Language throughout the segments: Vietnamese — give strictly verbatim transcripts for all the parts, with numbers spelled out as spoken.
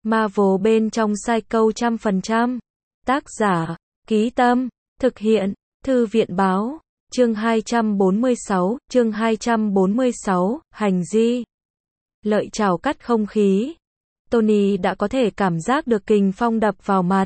Marvel bên trong Psycho trăm phần trăm. Tác giả, Ký Tâm, thực hiện, Thư viện Báo, chương hai trăm bốn mươi sáu, chương hai trăm bốn mươi sáu, hành di. Lợi chảo cắt không khí. Tony đã có thể cảm giác được kình phong đập vào mặt.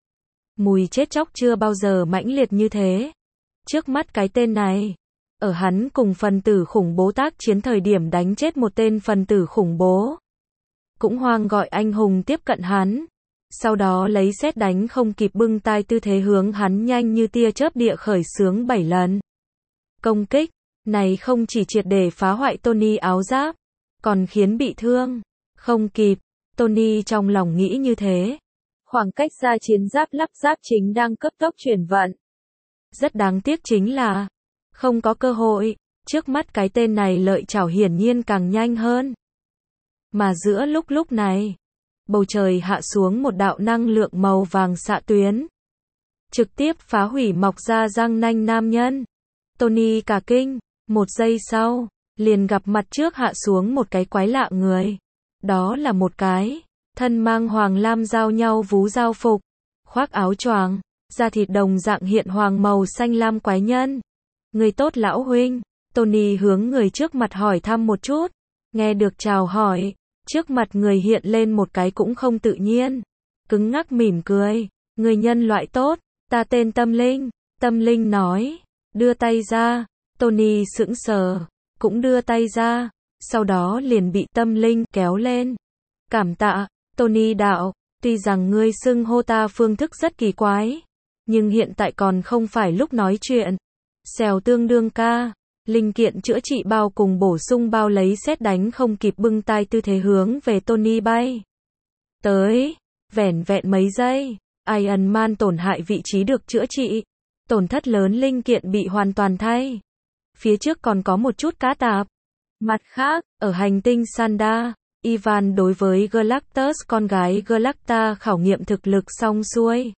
Mùi chết chóc chưa bao giờ mãnh liệt như thế. Trước mắt cái tên này, ở hắn cùng phần tử khủng bố tác chiến thời điểm đánh chết một tên phần tử khủng bố. Cũng hoang gọi anh hùng tiếp cận hắn. Sau đó lấy sét đánh không kịp bưng tay tư thế hướng hắn nhanh như tia chớp địa khởi xướng bảy lần. Công kích này không chỉ triệt để phá hoại Tony áo giáp, còn khiến bị thương. Không kịp, Tony trong lòng nghĩ như thế. Khoảng cách ra chiến giáp lắp ráp chính đang cấp tốc chuyển vận. Rất đáng tiếc chính là không có cơ hội, trước mắt cái tên này lợi chảo hiển nhiên càng nhanh hơn. Mà giữa lúc lúc này, bầu trời hạ xuống một đạo năng lượng màu vàng xạ tuyến. Trực tiếp phá hủy mọc ra răng nanh nam nhân. Tony cả kinh, một giây sau, liền gặp mặt trước hạ xuống một cái quái lạ người. Đó là một cái, thân mang hoàng lam giao nhau vú giao phục, khoác áo choàng, da thịt đồng dạng hiện hoàng màu xanh lam quái nhân. Người tốt lão huynh, Tony hướng người trước mặt hỏi thăm một chút. Nghe được chào hỏi, trước mặt người hiện lên một cái cũng không tự nhiên. Cứng ngắc mỉm cười, người nhân loại tốt, ta tên Tâm Linh. Tâm Linh nói, đưa tay ra. Tony sững sờ, cũng đưa tay ra, sau đó liền bị Tâm Linh kéo lên. Cảm tạ, Tony đạo, tuy rằng ngươi xưng hô ta phương thức rất kỳ quái, nhưng hiện tại còn không phải lúc nói chuyện. Xèo tương đương ca, linh kiện chữa trị bao cùng bổ sung bao lấy sét đánh không kịp bưng tay tư thế hướng về Tony bay. Tới, vẻn vẹn mấy giây, Iron Man tổn hại vị trí được chữa trị. Tổn thất lớn linh kiện bị hoàn toàn thay. Phía trước còn có một chút cá tạp. Mặt khác, ở hành tinh Sanda, Ivan đối với Galactus con gái Galacta khảo nghiệm thực lực xong xuôi.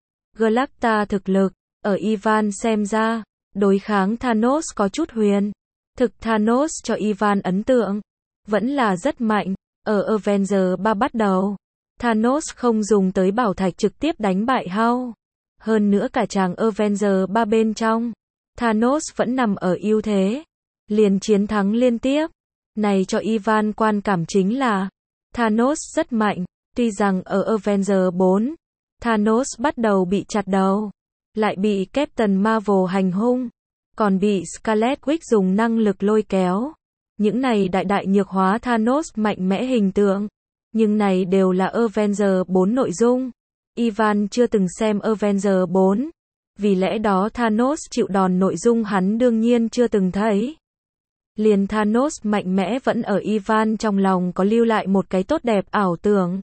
Galacta thực lực, ở Ivan xem ra, đối kháng Thanos có chút huyền. Thực Thanos cho Ivan ấn tượng, vẫn là rất mạnh. Ở Avengers ba bắt đầu, Thanos không dùng tới bảo thạch trực tiếp đánh bại Hulk. Hơn nữa cả chàng Avengers ba bên trong, Thanos vẫn nằm ở ưu thế. Liền chiến thắng liên tiếp. Này cho Ivan quan cảm chính là, Thanos rất mạnh. Tuy rằng ở Avengers bốn, Thanos bắt đầu bị chặt đầu, lại bị Captain Marvel hành hung, còn bị Scarlet Witch dùng năng lực lôi kéo. Những này đại đại nhược hóa Thanos mạnh mẽ hình tượng. Nhưng này đều là Avengers bốn nội dung. Ivan chưa từng xem Avengers bốn. Vì lẽ đó Thanos chịu đòn nội dung hắn đương nhiên chưa từng thấy. Liền Thanos mạnh mẽ vẫn ở Ivan trong lòng có lưu lại một cái tốt đẹp ảo tưởng.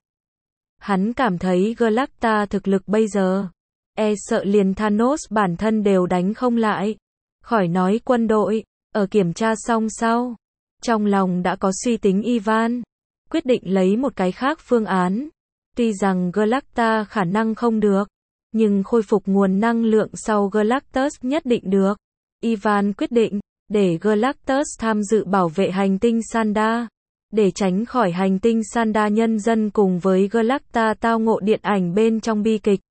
Hắn cảm thấy Galacta thực lực bây giờ, e sợ liền Thanos bản thân đều đánh không lại. Khỏi nói quân đội, ở kiểm tra xong sau, trong lòng đã có suy tính Ivan, quyết định lấy một cái khác phương án. Tuy rằng Galacta khả năng không được, nhưng khôi phục nguồn năng lượng sau Galactus nhất định được. Ivan quyết định, để Galactus tham dự bảo vệ hành tinh Sanda, để tránh khỏi hành tinh Sanda nhân dân cùng với Galacta tao ngộ điện ảnh bên trong bi kịch.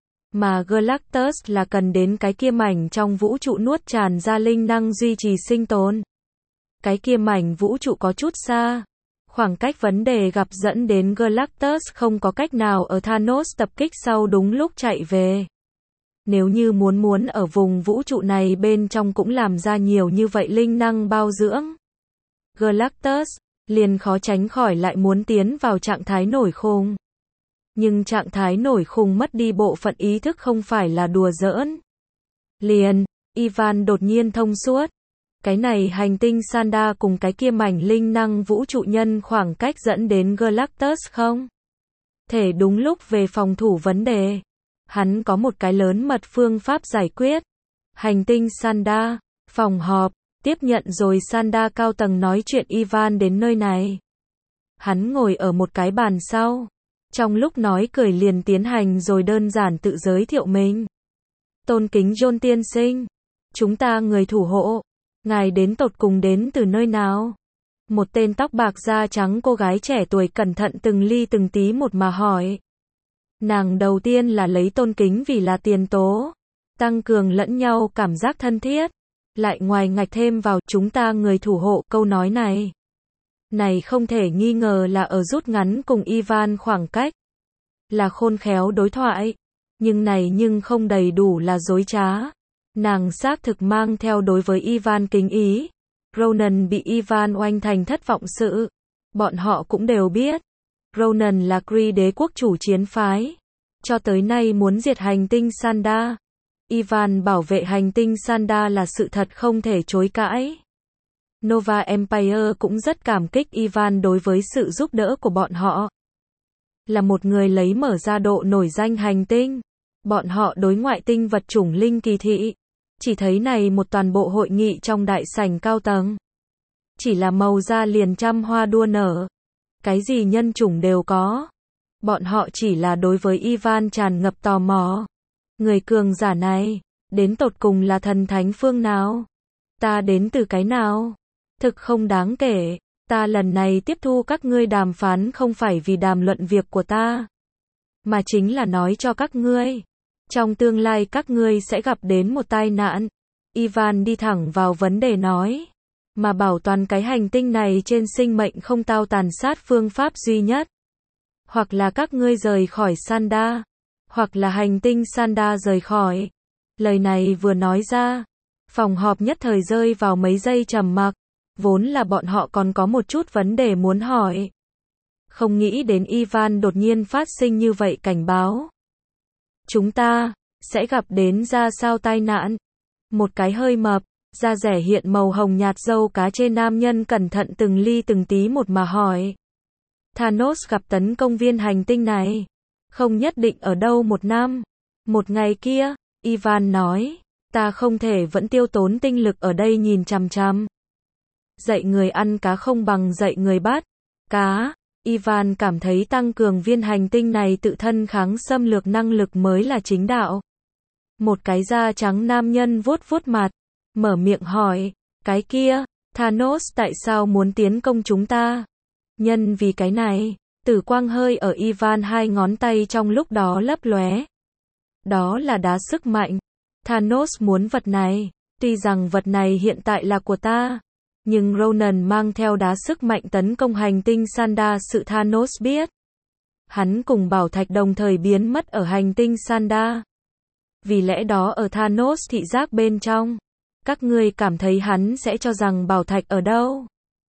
Mà Galactus là cần đến cái kia mảnh trong vũ trụ nuốt tràn ra linh năng duy trì sinh tồn. Cái kia mảnh vũ trụ có chút xa. Khoảng cách vấn đề gặp dẫn đến Galactus không có cách nào ở Thanos tập kích sau đúng lúc chạy về. Nếu như muốn muốn ở vùng vũ trụ này bên trong cũng làm ra nhiều như vậy linh năng bao dưỡng, Galactus liền khó tránh khỏi lại muốn tiến vào trạng thái nổi khùng. Nhưng trạng thái nổi khùng mất đi bộ phận ý thức không phải là đùa giỡn. Liền, Ivan đột nhiên thông suốt. Cái này hành tinh Sanda cùng cái kia mảnh linh năng vũ trụ nhân khoảng cách dẫn đến Galactus không thể đúng lúc về phòng thủ vấn đề. Hắn có một cái lớn mật phương pháp giải quyết. Hành tinh Sanda, phòng họp, tiếp nhận rồi Sanda cao tầng nói chuyện Ivan đến nơi này. Hắn ngồi ở một cái bàn sau. Trong lúc nói cười liền tiến hành rồi đơn giản tự giới thiệu mình. Tôn kính John tiên sinh. Chúng ta người thủ hộ. Ngài đến tột cùng đến từ nơi nào? Một tên tóc bạc da trắng cô gái trẻ tuổi cẩn thận từng ly từng tí một mà hỏi. Nàng đầu tiên là lấy tôn kính vì là tiền tố, tăng cường lẫn nhau cảm giác thân thiết, lại ngoài ngạch thêm vào chúng ta người thủ hộ câu nói này. Này không thể nghi ngờ là ở rút ngắn cùng Ivan khoảng cách, là khôn khéo đối thoại, nhưng này nhưng không đầy đủ là dối trá. Nàng xác thực mang theo đối với Ivan kính ý. Ronan bị Ivan oanh thành thất vọng sự. Bọn họ cũng đều biết. Ronan là Kree đế quốc chủ chiến phái. Cho tới nay muốn diệt hành tinh Sanda. Ivan bảo vệ hành tinh Sanda là sự thật không thể chối cãi. Nova Empire cũng rất cảm kích Ivan đối với sự giúp đỡ của bọn họ. Là một người lấy mở ra độ nổi danh hành tinh. Bọn họ đối ngoại tinh vật chủng linh kỳ thị. Chỉ thấy này một toàn bộ hội nghị trong đại sảnh cao tầng. Chỉ là màu da liền trăm hoa đua nở. Cái gì nhân chủng đều có. Bọn họ chỉ là đối với Ivan tràn ngập tò mò. Người cường giả này, đến tột cùng là thần thánh phương nào? Ta đến từ cái nào? Thực không đáng kể. Ta lần này tiếp thu các ngươi đàm phán không phải vì đàm luận việc của ta. Mà chính là nói cho các ngươi. Trong tương lai các ngươi sẽ gặp đến một tai nạn. Ivan đi thẳng vào vấn đề nói. Mà bảo toàn cái hành tinh này trên sinh mệnh không tao tàn sát phương pháp duy nhất. Hoặc là các ngươi rời khỏi Sanda. Hoặc là hành tinh Sanda rời khỏi. Lời này vừa nói ra. Phòng họp nhất thời rơi vào mấy giây trầm mặc. Vốn là bọn họ còn có một chút vấn đề muốn hỏi. Không nghĩ đến Ivan đột nhiên phát sinh như vậy cảnh báo. Chúng ta sẽ gặp đến ra sao tai nạn? Một cái hơi mập, da rẻ hiện màu hồng nhạt râu cá trên nam nhân cẩn thận từng ly từng tí một mà hỏi. Thanos gặp tấn công viên hành tinh này. Không nhất định ở đâu một năm. Một ngày kia, Ivan nói, ta không thể vẫn tiêu tốn tinh lực ở đây nhìn chằm chằm. Dạy người ăn cá không bằng dạy người bắt cá. Ivan cảm thấy tăng cường viên hành tinh này tự thân kháng xâm lược năng lực mới là chính đạo. Một cái da trắng nam nhân vuốt vuốt mặt, mở miệng hỏi, cái kia, Thanos tại sao muốn tiến công chúng ta? Nhân vì cái này, tử quang hơi ở Ivan hai ngón tay trong lúc đó lấp lóe. Đó là đá sức mạnh. Thanos muốn vật này, tuy rằng vật này hiện tại là của ta. Nhưng Ronan mang theo đá sức mạnh tấn công hành tinh Sanda sự Thanos biết. Hắn cùng bảo thạch đồng thời biến mất ở hành tinh Sanda. Vì lẽ đó ở Thanos thị giác bên trong, các ngươi cảm thấy hắn sẽ cho rằng bảo thạch ở đâu?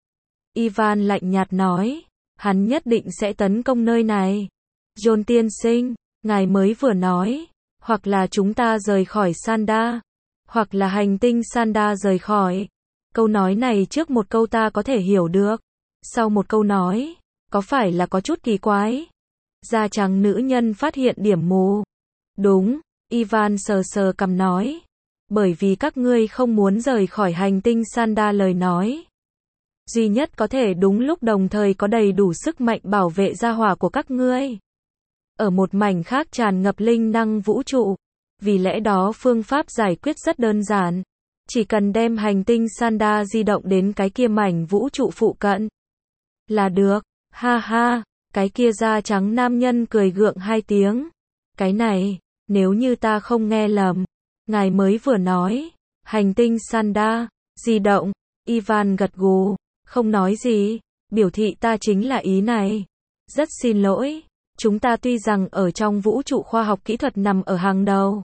Ivan lạnh nhạt nói, hắn nhất định sẽ tấn công nơi này. John tiên sinh, ngài mới vừa nói, hoặc là chúng ta rời khỏi Sanda, hoặc là hành tinh Sanda rời khỏi. Câu nói này trước một câu ta có thể hiểu được. Sau một câu nói, có phải là có chút kỳ quái? Da trắng nữ nhân phát hiện điểm mù. Đúng, Ivan sờ sờ cằm nói. Bởi vì các ngươi không muốn rời khỏi hành tinh Sanda lời nói. Duy nhất có thể đúng lúc đồng thời có đầy đủ sức mạnh bảo vệ gia hỏa của các ngươi. Ở một mảnh khác tràn ngập linh năng vũ trụ. Vì lẽ đó phương pháp giải quyết rất đơn giản. Chỉ cần đem hành tinh Sanda di động đến cái kia mảnh vũ trụ phụ cận. Là được, ha ha, cái kia da trắng nam nhân cười gượng hai tiếng. Cái này, nếu như ta không nghe lầm, ngài mới vừa nói, hành tinh Sanda, di động, Ivan gật gù, không nói gì, biểu thị ta chính là ý này. Rất xin lỗi, chúng ta tuy rằng ở trong vũ trụ khoa học kỹ thuật nằm ở hàng đầu.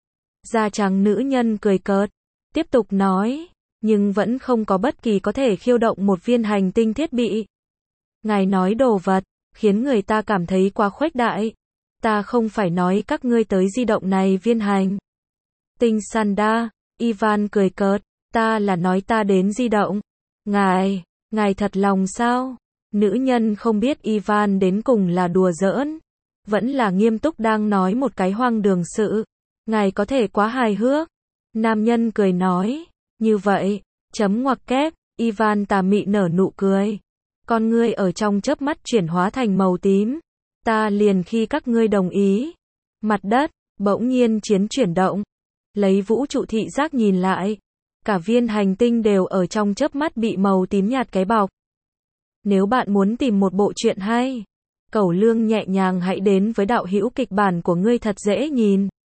Da trắng nữ nhân cười cợt. Tiếp tục nói, nhưng vẫn không có bất kỳ có thể khiêu động một viên hành tinh thiết bị. Ngài nói đồ vật, khiến người ta cảm thấy quá khuếch đại. Ta không phải nói các ngươi tới di động này viên hành tinh Sanda. Ivan cười cợt, ta là nói ta đến di động. Ngài, ngài thật lòng sao? Nữ nhân không biết Ivan đến cùng là đùa giỡn, vẫn là nghiêm túc đang nói một cái hoang đường sự. Ngài có thể quá hài hước. Nam nhân cười nói, như vậy, chấm ngoặc kép, Ivan tà mị nở nụ cười. Con ngươi ở trong chớp mắt chuyển hóa thành màu tím. Ta liền khi các ngươi đồng ý. Mặt đất, bỗng nhiên chiến chuyển động. Lấy vũ trụ thị giác nhìn lại. Cả viên hành tinh đều ở trong chớp mắt bị màu tím nhạt cái bọc. Nếu bạn muốn tìm một bộ truyện hay, cẩu lương nhẹ nhàng hãy đến với đạo hữu kịch bản của ngươi thật dễ nhìn.